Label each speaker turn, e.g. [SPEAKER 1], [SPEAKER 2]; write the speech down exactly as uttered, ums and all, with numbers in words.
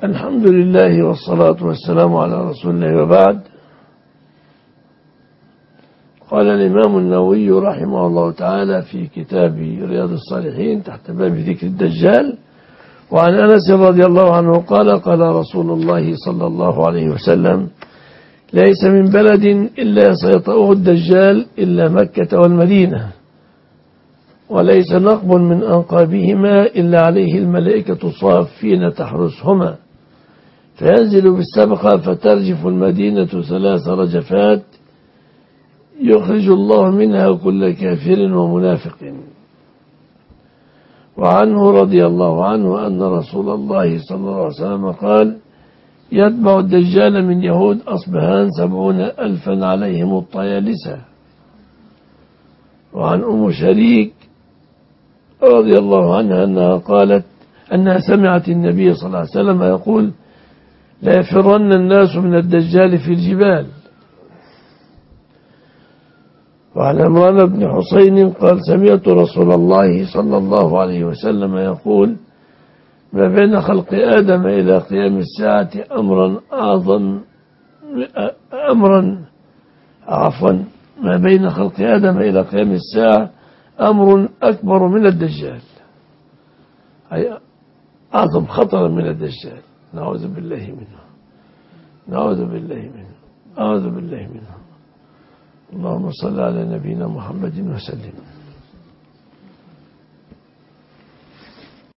[SPEAKER 1] الحمد لله والصلاة والسلام على رسول الله وبعد. قال الإمام النووي رحمه الله تعالى في كتاب رياض الصالحين تحت باب ذكر الدجال: وعن أنس رضي الله عنه قال: قال رسول الله صلى الله عليه وسلم: ليس من بلد إلا سيطأه الدجال إلا مكة والمدينة، وليس نقب من أنقابهما إلا عليه الملائكة صافين تحرسهما، فينزل بالسبقة فترجف المدينة ثلاث رجفات يخرج الله منها كل كافر ومنافق. وعنه رضي الله عنه أن رسول الله صلى الله عليه وسلم قال: يتبع الدجال من يهود أصبهان سبعون ألفا عليهم الطيالسة. وعن أم شريك رضي الله عنها أنها قالت أنها سمعت النبي صلى الله عليه وسلم يقول: لا يفرن الناس من الدجال في الجبال. وعن عمران بن حسين قال: سمعت رسول الله صلى الله عليه وسلم يقول: ما بين خلق آدم إلى قيام الساعة أمرا أعظم أمرا عفوا ما بين خلق آدم إلى قيام الساعة أمر أكبر من الدجال، أي أعظم خطرا من الدجال. نعوذ بالله منه، نعوذ بالله منه، أعوذ بالله منه. اللهم صل على نبينا محمد وسلم.